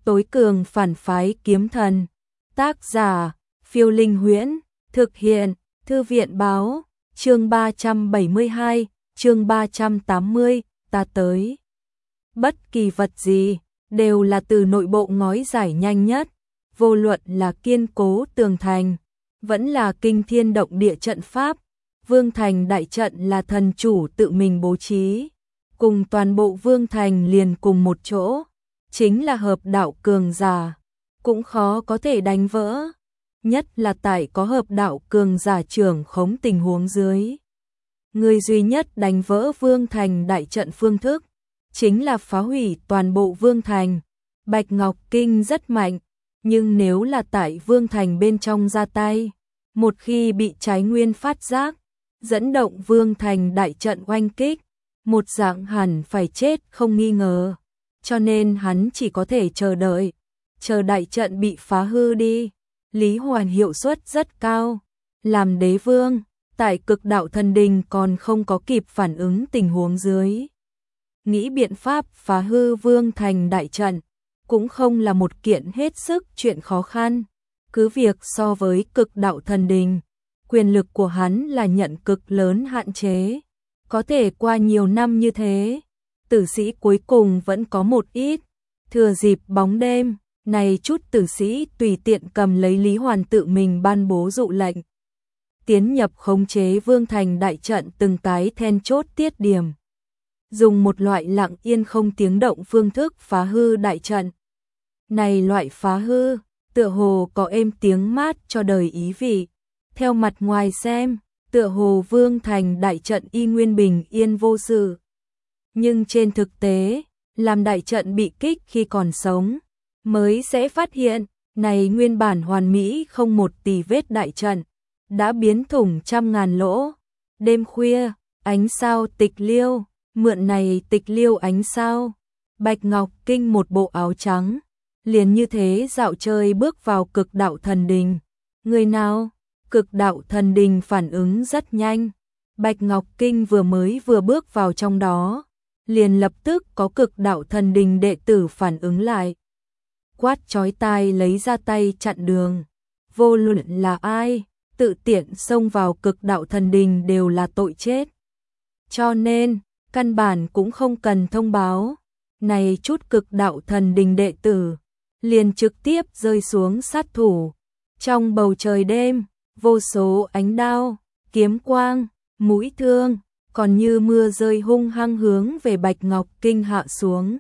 tối cường phản phái kiếm thần. Tác giả, Phiêu Linh Huyễn, thực hiện, Thư viện báo, chương 372, chương 380, ta tới. Bất kỳ vật gì, đều là từ nội bộ ngói giải nhanh nhất, vô luận là kiên cố tường thành, vẫn là kinh thiên động địa trận pháp, vương thành đại trận là thần chủ tự mình bố trí, cùng toàn bộ vương thành liền cùng một chỗ, chính là hợp đạo cường giả, cũng khó có thể đánh vỡ, nhất là tại có hợp đạo cường giả trưởng khống tình huống dưới. Người duy nhất đánh vỡ vương thành đại trận phương thức, chính là phá hủy toàn bộ vương thành. Bạch Ngọc Kinh rất mạnh, nhưng nếu là tại vương thành bên trong ra tay, một khi bị trái nguyên phát giác, dẫn động vương thành đại trận oanh kích, một dạng hẳn phải chết không nghi ngờ, cho nên hắn chỉ có thể chờ đợi, chờ đại trận bị phá hư đi. Lý Hoàn hiệu suất rất cao, làm đế vương, tại Cực Đạo Thần Đình còn không có kịp phản ứng tình huống dưới. Nghĩ biện pháp phá hư vương thành đại trận, cũng không là một kiện hết sức chuyện khó khăn, cứ việc so với Cực Đạo Thần Đình, quyền lực của hắn là nhận cực lớn hạn chế, có thể qua nhiều năm như thế, tử sĩ cuối cùng vẫn có một ít, thừa dịp bóng đêm, này chút tử sĩ tùy tiện cầm lấy Lý Hoàn tự mình ban bố dụ lệnh, tiến nhập khống chế vương thành đại trận từng cái then chốt tiết điểm, dùng một loại lặng yên không tiếng động phương thức phá hư đại trận. Này loại phá hư, tựa hồ có êm tiếng mát cho đời ý vị, theo mặt ngoài xem, tựa hồ vương thành đại trận y nguyên bình yên vô sự. Nhưng trên thực tế, làm đại trận bị kích khi còn sống, mới sẽ phát hiện, này nguyên bản hoàn mỹ không một tì vết đại trận, đã biến thủng trăm ngàn lỗ. Đêm khuya, ánh sao tịch liêu, mượn này tịch liêu ánh sao, Bạch Ngọc Kinh một bộ áo trắng, liền như thế dạo chơi bước vào Cực Đạo Thần Đình. Người nào? Cực Đạo Thần Đình phản ứng rất nhanh, Bạch Ngọc Kinh vừa bước vào trong đó, liền lập tức có Cực Đạo Thần Đình đệ tử phản ứng lại. Quát chói tai lấy ra tay chặn đường, vô luận là ai, tự tiện xông vào Cực Đạo Thần Đình đều là tội chết. Cho nên, căn bản cũng không cần thông báo, này chút Cực Đạo Thần Đình đệ tử, liền trực tiếp rơi xuống sát thủ. Trong bầu trời đêm, vô số ánh đao, kiếm quang, mũi thương, còn như mưa rơi hung hăng hướng về Bạch Ngọc Kinh hạ xuống.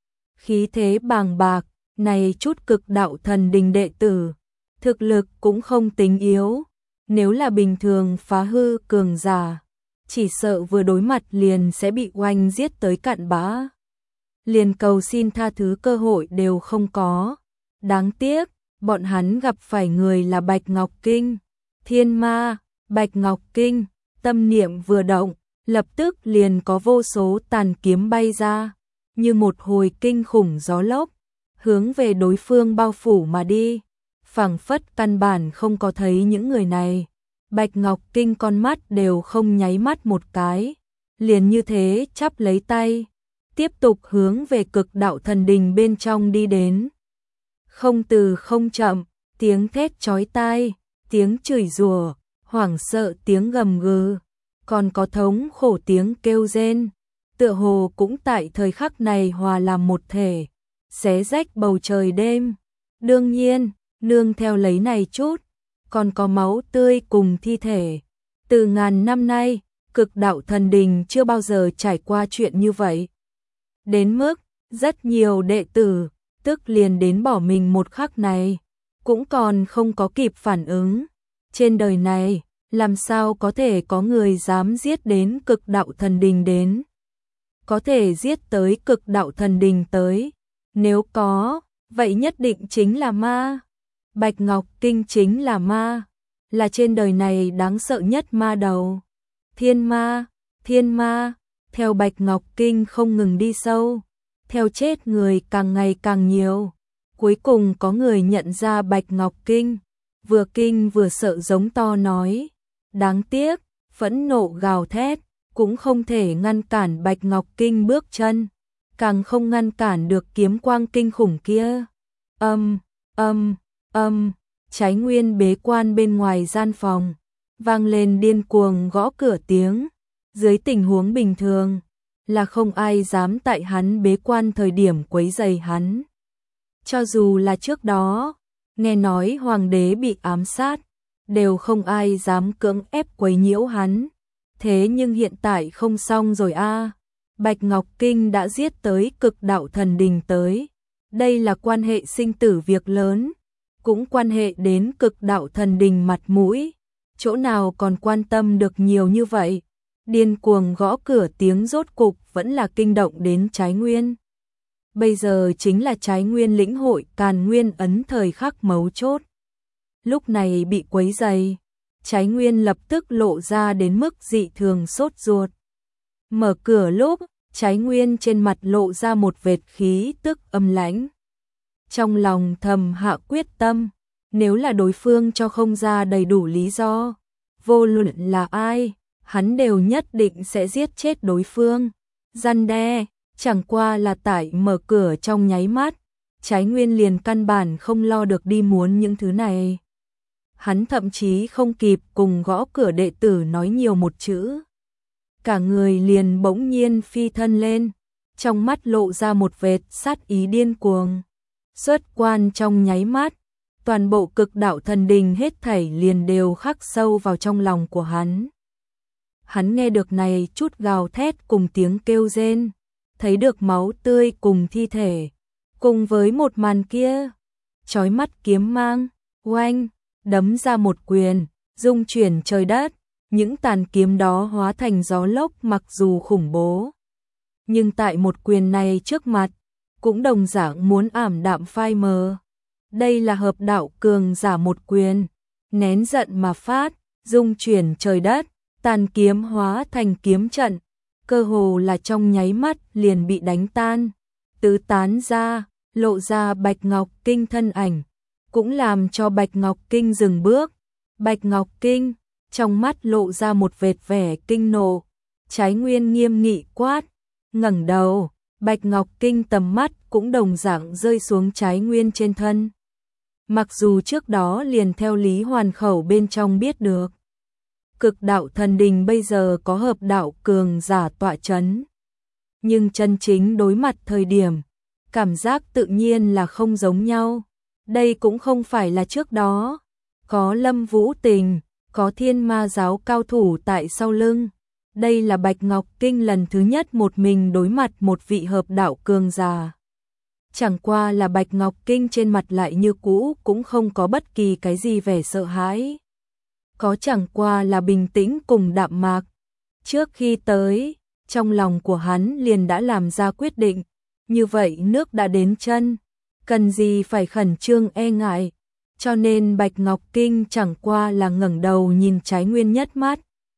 Khí thế bàng bạc, này chút Cực Đạo Thần Đình đệ tử, thực lực cũng không tính yếu, nếu là bình thường phá hư cường giả, chỉ sợ vừa đối mặt liền sẽ bị oanh giết tới cạn bã. Liền cầu xin tha thứ cơ hội đều không có. Đáng tiếc, bọn hắn gặp phải người là Bạch Ngọc Kinh, thiên ma. Bạch Ngọc Kinh, tâm niệm vừa động, lập tức liền có vô số tàn kiếm bay ra, như một hồi kinh khủng gió lốc, hướng về đối phương bao phủ mà đi. Phảng phất căn bản không có thấy những người này, Bạch Ngọc Kinh con mắt đều không nháy mắt một cái, liền như thế chắp lấy tay, tiếp tục hướng về Cực Đạo Thần Đình bên trong đi đến. Không từ không chậm, tiếng thét chói tai, tiếng chửi rủa, hoảng sợ tiếng gầm gừ, còn có thống khổ tiếng kêu rên, tựa hồ cũng tại thời khắc này hòa làm một thể, xé rách bầu trời đêm. Đương nhiên, nương theo lấy này chút, còn có máu tươi cùng thi thể. Từ ngàn năm nay, Cực Đạo Thần Đình chưa bao giờ trải qua chuyện như vậy. Đến mức, rất nhiều đệ tử, tức liền đến bỏ mình một khắc này, cũng còn không có kịp phản ứng. Trên đời này, làm sao có thể có người dám giết đến Cực Đạo Thần Đình đến? Có thể giết tới Cực Đạo Thần Đình tới. Nếu có, vậy nhất định chính là ma. Bạch Ngọc Kinh chính là ma, là trên đời này đáng sợ nhất ma đầu. Thiên ma, theo Bạch Ngọc Kinh không ngừng đi sâu, theo chết người càng ngày càng nhiều. Cuối cùng có người nhận ra Bạch Ngọc Kinh, vừa kinh vừa sợ giống to nói. Đáng tiếc, phẫn nộ gào thét, cũng không thể ngăn cản Bạch Ngọc Kinh bước chân, càng không ngăn cản được kiếm quang kinh khủng kia. Âm, âm, âm, Trái Nguyên bế quan bên ngoài gian phòng, vang lên điên cuồng gõ cửa tiếng. Dưới tình huống bình thường, là không ai dám tại hắn bế quan thời điểm quấy rầy hắn. Cho dù là trước đó, nghe nói hoàng đế bị ám sát, đều không ai dám cưỡng ép quấy nhiễu hắn. Thế nhưng hiện tại không xong rồi a. Bạch Ngọc Kinh đã giết tới Cực Đạo Thần Đình tới. Đây là quan hệ sinh tử việc lớn, cũng quan hệ đến Cực Đạo Thần Đình mặt mũi. Chỗ nào còn quan tâm được nhiều như vậy. Điên cuồng gõ cửa tiếng rốt cục vẫn là kinh động đến Trái Nguyên. Bây giờ chính là Trái Nguyên lĩnh hội Càn Nguyên ấn thời khắc mấu chốt. Lúc này bị quấy rầy, Trái Nguyên lập tức lộ ra đến mức dị thường sốt ruột. Mở cửa lúc, Trái Nguyên trên mặt lộ ra một vệt khí tức âm lãnh. Trong lòng thầm hạ quyết tâm, nếu là đối phương cho không ra đầy đủ lý do, vô luận là ai, hắn đều nhất định sẽ giết chết đối phương. Răn đe, chẳng qua là tại mở cửa trong nháy mắt, Trái Nguyên liền căn bản không lo được đi muốn những thứ này. Hắn thậm chí không kịp cùng gõ cửa đệ tử nói nhiều một chữ. Cả người liền bỗng nhiên phi thân lên, trong mắt lộ ra một vệt sát ý điên cuồng. Xuất quan trong nháy mắt, toàn bộ Cực Đạo Thần Đình hết thảy liền đều khắc sâu vào trong lòng của hắn. Hắn nghe được này chút gào thét cùng tiếng kêu rên, thấy được máu tươi cùng thi thể, cùng với một màn kia, chói mắt kiếm mang, oanh, đấm ra một quyền, rung chuyển trời đất, những tàn kiếm đó hóa thành gió lốc mặc dù khủng bố. Nhưng tại một quyền này trước mặt, cũng đồng dạng muốn ảm đạm phai mờ. Đây là hợp đạo cường giả một quyền, nén giận mà phát, rung chuyển trời đất, tàn kiếm hóa thành kiếm trận, cơ hồ là trong nháy mắt liền bị đánh tan, tứ tán ra, lộ ra Bạch Ngọc Kinh thân ảnh, cũng làm cho Bạch Ngọc Kinh dừng bước. Bạch Ngọc Kinh, trong mắt lộ ra một vệt vẻ kinh nộ, Trái Nguyên nghiêm nghị quát, ngẩng đầu, Bạch Ngọc Kinh tầm mắt cũng đồng dạng rơi xuống Trái Nguyên trên thân. Mặc dù trước đó liền theo Lý Hoàn Khẩu bên trong biết được, Cực Đạo Thần Đình bây giờ có hợp đạo cường giả tọa chấn, nhưng chân chính đối mặt thời điểm, cảm giác tự nhiên là không giống nhau. Đây cũng không phải là trước đó, có Lâm Vũ Tình, có Thiên Ma giáo cao thủ tại sau lưng. Đây là Bạch Ngọc Kinh lần thứ nhất một mình đối mặt một vị hợp đạo cường giả. Chẳng qua là Bạch Ngọc Kinh trên mặt lại như cũ cũng không có bất kỳ cái gì vẻ sợ hãi. Có chẳng qua là bình tĩnh cùng đạm mạc. Trước khi tới, trong lòng của hắn liền đã làm ra quyết định. Như vậy nước đã đến chân, cần gì phải khẩn trương e ngại. Cho nên Bạch Ngọc Kinh chẳng qua là ngẩng đầu nhìn Trái Nguyên nhất mắt.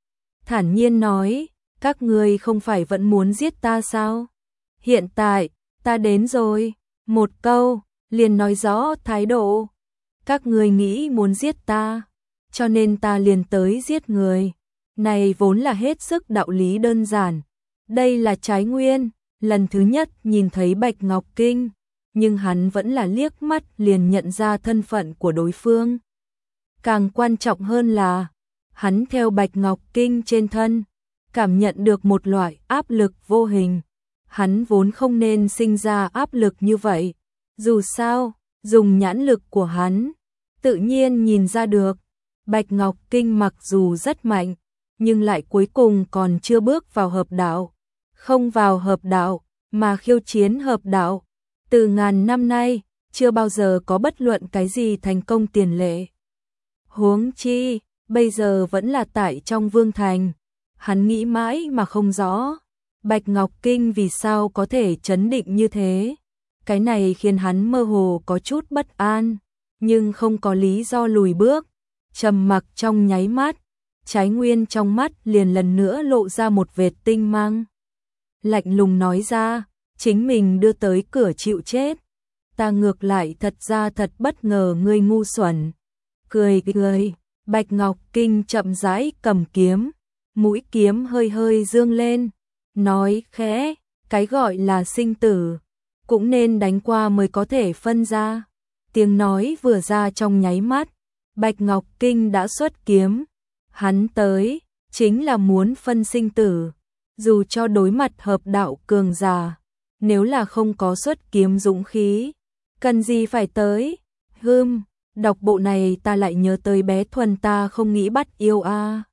Thản nhiên nói, các ngươi không phải vẫn muốn giết ta sao? Hiện tại, ta đến rồi. Một câu, liền nói rõ thái độ. Các ngươi nghĩ muốn giết ta, cho nên ta liền tới giết người. Này vốn là hết sức đạo lý đơn giản. Đây là Trái Nguyên, lần thứ nhất nhìn thấy Bạch Ngọc Kinh, nhưng hắn vẫn là liếc mắt liền nhận ra thân phận của đối phương. Càng quan trọng hơn là, hắn theo Bạch Ngọc Kinh trên thân, cảm nhận được một loại áp lực vô hình. Hắn vốn không nên sinh ra áp lực như vậy. Dù sao, dùng nhãn lực của hắn, tự nhiên nhìn ra được, Bạch Ngọc Kinh mặc dù rất mạnh, nhưng lại cuối cùng còn chưa bước vào hợp đạo. Không vào hợp đạo, mà khiêu chiến hợp đạo. Từ ngàn năm nay, chưa bao giờ có bất luận cái gì thành công tiền lệ. Huống chi, bây giờ vẫn là tại trong Vương Thành. Hắn nghĩ mãi mà không rõ, Bạch Ngọc Kinh vì sao có thể chấn định như thế. Cái này khiến hắn mơ hồ có chút bất an, nhưng không có lý do lùi bước. Trầm mặc trong nháy mắt, Trái Nguyên trong mắt liền lần nữa lộ ra một vệt tinh mang. Lạnh lùng nói ra, chính mình đưa tới cửa chịu chết. Ta ngược lại thật ra thật bất ngờ ngươi ngu xuẩn. Cười cười, Bạch Ngọc Kinh chậm rãi cầm kiếm, mũi kiếm hơi hơi dương lên, nói khẽ, cái gọi là sinh tử, cũng nên đánh qua mới có thể phân ra. Tiếng nói vừa ra trong nháy mắt, Bạch Ngọc Kinh đã xuất kiếm. Hắn tới, chính là muốn phân sinh tử. Dù cho đối mặt hợp đạo cường giả, nếu là không có xuất kiếm dũng khí, cần gì phải tới. Đọc bộ này ta lại nhớ tới bé Thuần ta không nghĩ bắt yêu a.